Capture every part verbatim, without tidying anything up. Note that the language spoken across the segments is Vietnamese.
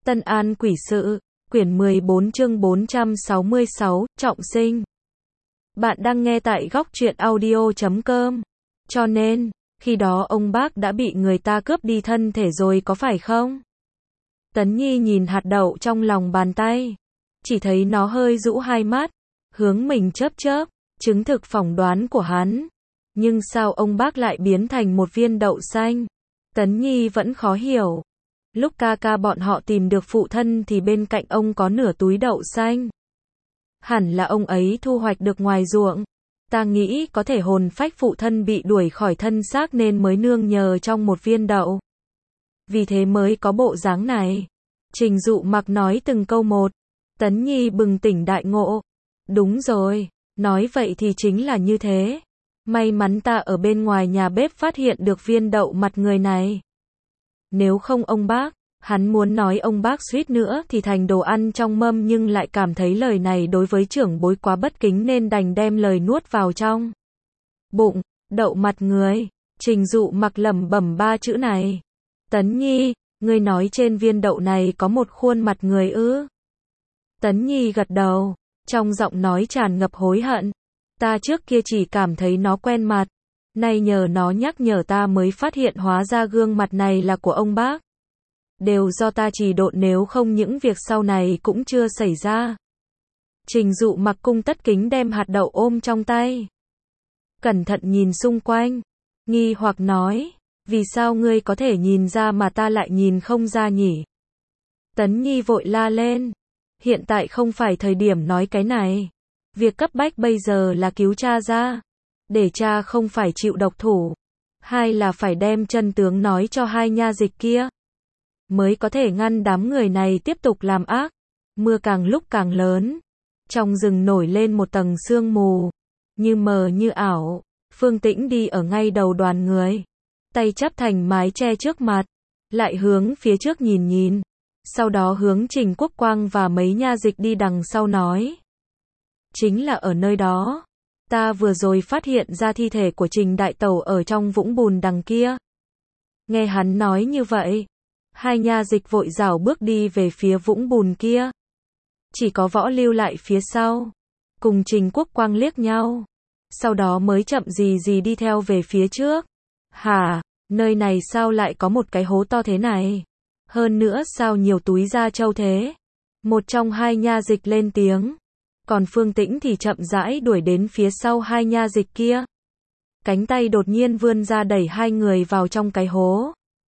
Tân An Quỷ Sự, quyển mười bốn chương bốn trăm sáu mươi sáu, trọng sinh. Bạn đang nghe tại góc truyện audio chấm com. Cho nên, khi đó ông bác đã bị người ta cướp đi thân thể rồi có phải không? Tấn Nhi nhìn hạt đậu trong lòng bàn tay. Chỉ thấy nó hơi rũ hai mắt, hướng mình chớp chớp, chứng thực phỏng đoán của hắn. Nhưng sao ông bác lại biến thành một viên đậu xanh? Tấn Nhi vẫn khó hiểu. Lúc ca ca bọn họ tìm được phụ thân thì bên cạnh ông có nửa túi đậu xanh. Hẳn là ông ấy thu hoạch được ngoài ruộng. Ta nghĩ có thể hồn phách phụ thân bị đuổi khỏi thân xác nên mới nương nhờ trong một viên đậu. Vì thế mới có bộ dáng này. Trình Dụ Mặc nói từng câu một. Tấn Nhi bừng tỉnh đại ngộ. Đúng rồi, nói vậy thì chính là như thế. May mắn ta ở bên ngoài nhà bếp phát hiện được viên đậu mặt người này. Nếu không ông bác, hắn muốn nói ông bác suýt nữa thì thành đồ ăn trong mâm nhưng lại cảm thấy lời này đối với trưởng bối quá bất kính nên đành đem lời nuốt vào trong bụng. Đậu mặt người. Trình Dụ Mặc lẩm bẩm ba chữ này. Tấn Nhi, ngươi nói trên viên đậu này có một khuôn mặt người ư? Tấn Nhi gật đầu, trong giọng nói tràn ngập hối hận. Ta trước kia chỉ cảm thấy nó quen mặt. Nay nhờ nó nhắc nhở ta mới phát hiện hóa ra gương mặt này là của ông bác. Đều do ta trì độn nếu không những việc sau này cũng chưa xảy ra. Trình Dụ Mặc cung tất kính đem hạt đậu ôm trong tay. Cẩn thận nhìn xung quanh. Nghi hoặc nói, vì sao ngươi có thể nhìn ra mà ta lại nhìn không ra nhỉ? Tấn Nhi vội la lên. Hiện tại không phải thời điểm nói cái này. Việc cấp bách bây giờ là cứu cha ra. Để cha không phải chịu độc thủ. Hai là phải đem chân tướng nói cho hai nha dịch kia. Mới có thể ngăn đám người này tiếp tục làm ác. Mưa càng lúc càng lớn. Trong rừng nổi lên một tầng sương mù. Như mờ như ảo. Phương Tĩnh đi ở ngay đầu đoàn người. Tay chắp thành mái che trước mặt. Lại hướng phía trước nhìn nhìn. Sau đó hướng Trình Quốc Quang và mấy nha dịch đi đằng sau nói. Chính là ở nơi đó. Ta vừa rồi phát hiện ra thi thể của Trình Đại Tẩu ở trong vũng bùn đằng kia. Nghe hắn nói như vậy. Hai nha dịch vội rảo bước đi về phía vũng bùn kia. Chỉ có Võ lưu lại phía sau. Cùng Trình Quốc Quang liếc nhau. Sau đó mới chậm gì gì đi theo về phía trước. Hả, nơi này sao lại có một cái hố to thế này? Hơn nữa sao nhiều túi da trâu thế? Một trong hai nha dịch lên tiếng. Còn Phương Tĩnh thì chậm rãi đuổi đến phía sau hai nha dịch kia. Cánh tay đột nhiên vươn ra đẩy hai người vào trong cái hố.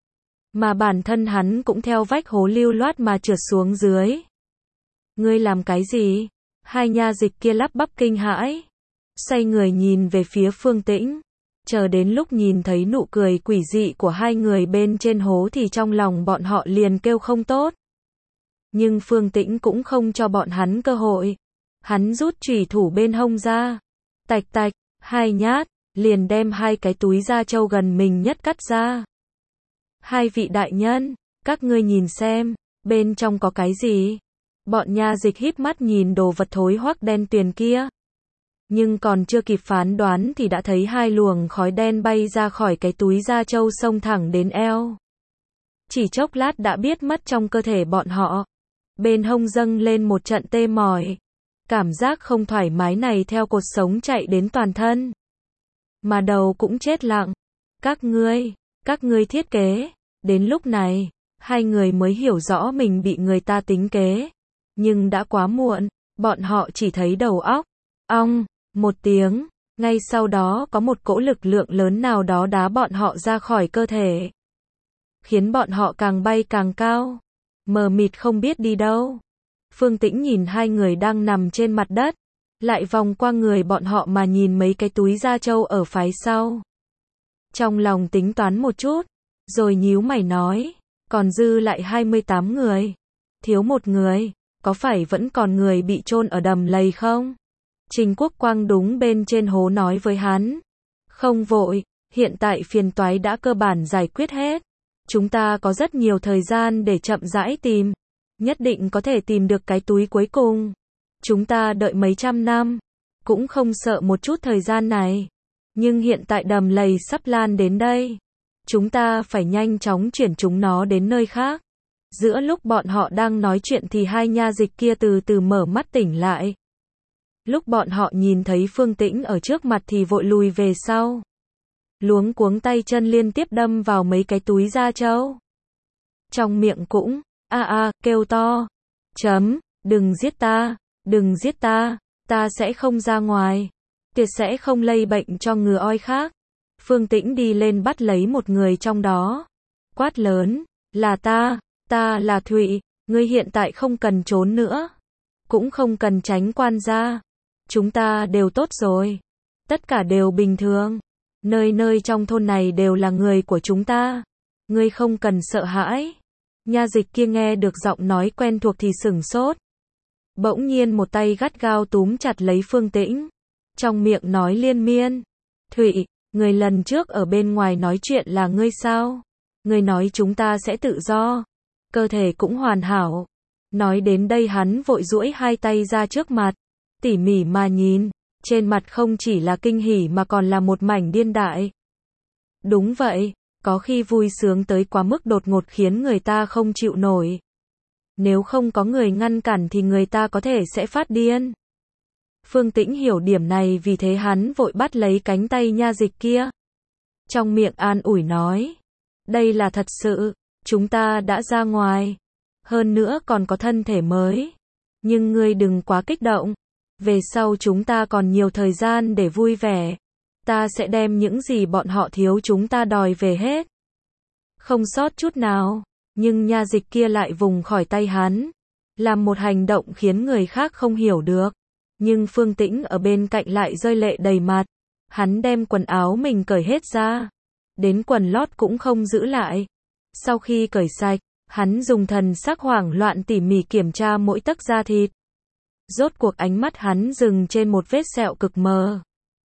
Mà bản thân hắn cũng theo vách hố lưu loát mà trượt xuống dưới. Ngươi làm cái gì? Hai nha dịch kia lắp bắp kinh hãi. Xoay người nhìn về phía Phương Tĩnh. Chờ đến lúc nhìn thấy nụ cười quỷ dị của hai người bên trên hố thì trong lòng bọn họ liền kêu không tốt. Nhưng Phương Tĩnh cũng không cho bọn hắn cơ hội. Hắn rút chùy thủ bên hông ra. Tạch tạch, hai nhát, liền đem hai cái túi da trâu gần mình nhất cắt ra. Hai vị đại nhân, các ngươi nhìn xem, bên trong có cái gì? Bọn nha dịch híp mắt nhìn đồ vật thối hoắc đen tuyền kia. Nhưng còn chưa kịp phán đoán thì đã thấy hai luồng khói đen bay ra khỏi cái túi da trâu xông thẳng đến eo. Chỉ chốc lát đã biết mất trong cơ thể bọn họ. Bên hông dâng lên một trận tê mỏi. Cảm giác không thoải mái này theo cột sống chạy đến toàn thân. Mà đầu cũng chết lặng. Các ngươi, các ngươi thiết kế. Đến lúc này, hai người mới hiểu rõ mình bị người ta tính kế. Nhưng đã quá muộn, bọn họ chỉ thấy đầu óc. Ong, một tiếng, ngay sau đó có một cỗ lực lượng lớn nào đó đá bọn họ ra khỏi cơ thể. Khiến bọn họ càng bay càng cao. Mờ mịt không biết đi đâu. Phương Tĩnh nhìn hai người đang nằm trên mặt đất. Lại vòng qua người bọn họ mà nhìn mấy cái túi da trâu ở phía sau. Trong lòng tính toán một chút. Rồi nhíu mày nói. Còn dư lại hai mươi tám người. Thiếu một người. Có phải vẫn còn người bị chôn ở đầm lầy không? Trình Quốc Quang đúng bên trên hố nói với hắn. Không vội. Hiện tại phiền toái đã cơ bản giải quyết hết. Chúng ta có rất nhiều thời gian để chậm rãi tìm. Nhất định có thể tìm được cái túi cuối cùng. Chúng ta đợi mấy trăm năm. Cũng không sợ một chút thời gian này. Nhưng hiện tại đầm lầy sắp lan đến đây. Chúng ta phải nhanh chóng chuyển chúng nó đến nơi khác. Giữa lúc bọn họ đang nói chuyện thì hai nha dịch kia từ từ mở mắt tỉnh lại. Lúc bọn họ nhìn thấy Phương Tĩnh ở trước mặt thì vội lùi về sau. Luống cuống tay chân liên tiếp đâm vào mấy cái túi da trâu. Trong miệng cũng, a a, kêu to. Chấm, đừng giết ta, đừng giết ta, ta sẽ không ra ngoài. Tuyệt sẽ không lây bệnh cho ngừa oi khác. Phương Tĩnh đi lên bắt lấy một người trong đó. Quát lớn, là ta, ta là Thụy, ngươi hiện tại không cần trốn nữa. Cũng không cần tránh quan gia. Chúng ta đều tốt rồi. Tất cả đều bình thường. Nơi nơi trong thôn này đều là người của chúng ta. Ngươi không cần sợ hãi. Nha dịch kia nghe được giọng nói quen thuộc thì sửng sốt. Bỗng nhiên một tay gắt gao túm chặt lấy Phương Tĩnh. Trong miệng nói liên miên. Thụy, người lần trước ở bên ngoài nói chuyện là ngươi sao? Ngươi nói chúng ta sẽ tự do. Cơ thể cũng hoàn hảo. Nói đến đây hắn vội duỗi hai tay ra trước mặt. Tỉ mỉ mà nhìn. Trên mặt không chỉ là kinh hỉ mà còn là một mảnh điên đại. Đúng vậy, có khi vui sướng tới quá mức đột ngột khiến người ta không chịu nổi. Nếu không có người ngăn cản thì người ta có thể sẽ phát điên. Phương Tĩnh hiểu điểm này vì thế hắn vội bắt lấy cánh tay nha dịch kia. Trong miệng an ủi nói. Đây là thật sự, chúng ta đã ra ngoài. Hơn nữa còn có thân thể mới. Nhưng ngươi đừng quá kích động. Về sau chúng ta còn nhiều thời gian để vui vẻ. Ta sẽ đem những gì bọn họ thiếu chúng ta đòi về hết. Không sót chút nào. Nhưng nha dịch kia lại vùng khỏi tay hắn. Làm một hành động khiến người khác không hiểu được. Nhưng Phương Tĩnh ở bên cạnh lại rơi lệ đầy mặt. Hắn đem quần áo mình cởi hết ra. Đến quần lót cũng không giữ lại. Sau khi cởi sạch, hắn dùng thần sắc hoảng loạn tỉ mỉ kiểm tra mỗi tấc da thịt. Rốt cuộc ánh mắt hắn dừng trên một vết sẹo cực mờ.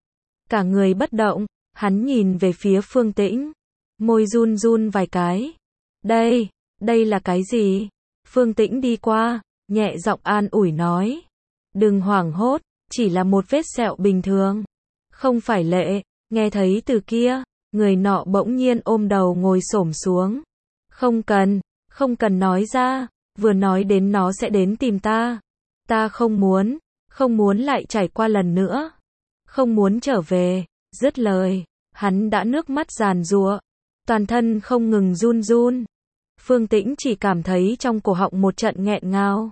Cả người bất động, hắn nhìn về phía Phương Tĩnh. Môi run run vài cái. Đây, đây là cái gì? Phương Tĩnh đi qua, nhẹ giọng an ủi nói. Đừng hoảng hốt, chỉ là một vết sẹo bình thường. Không phải lệ, nghe thấy từ kia, người nọ bỗng nhiên ôm đầu ngồi xổm xuống. Không cần, không cần nói ra, vừa nói đến nó sẽ đến tìm ta. Ta không muốn, không muốn lại trải qua lần nữa. Không muốn trở về, dứt lời, hắn đã nước mắt giàn giụa, toàn thân không ngừng run run. Phương Tĩnh chỉ cảm thấy trong cổ họng một trận nghẹn ngào.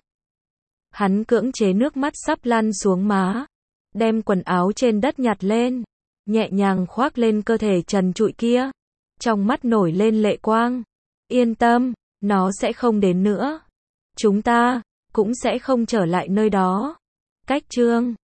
Hắn cưỡng chế nước mắt sắp lăn xuống má, đem quần áo trên đất nhặt lên, nhẹ nhàng khoác lên cơ thể trần trụi kia. Trong mắt nổi lên lệ quang. Yên tâm, nó sẽ không đến nữa. Chúng ta cũng sẽ không trở lại nơi đó. Cách chương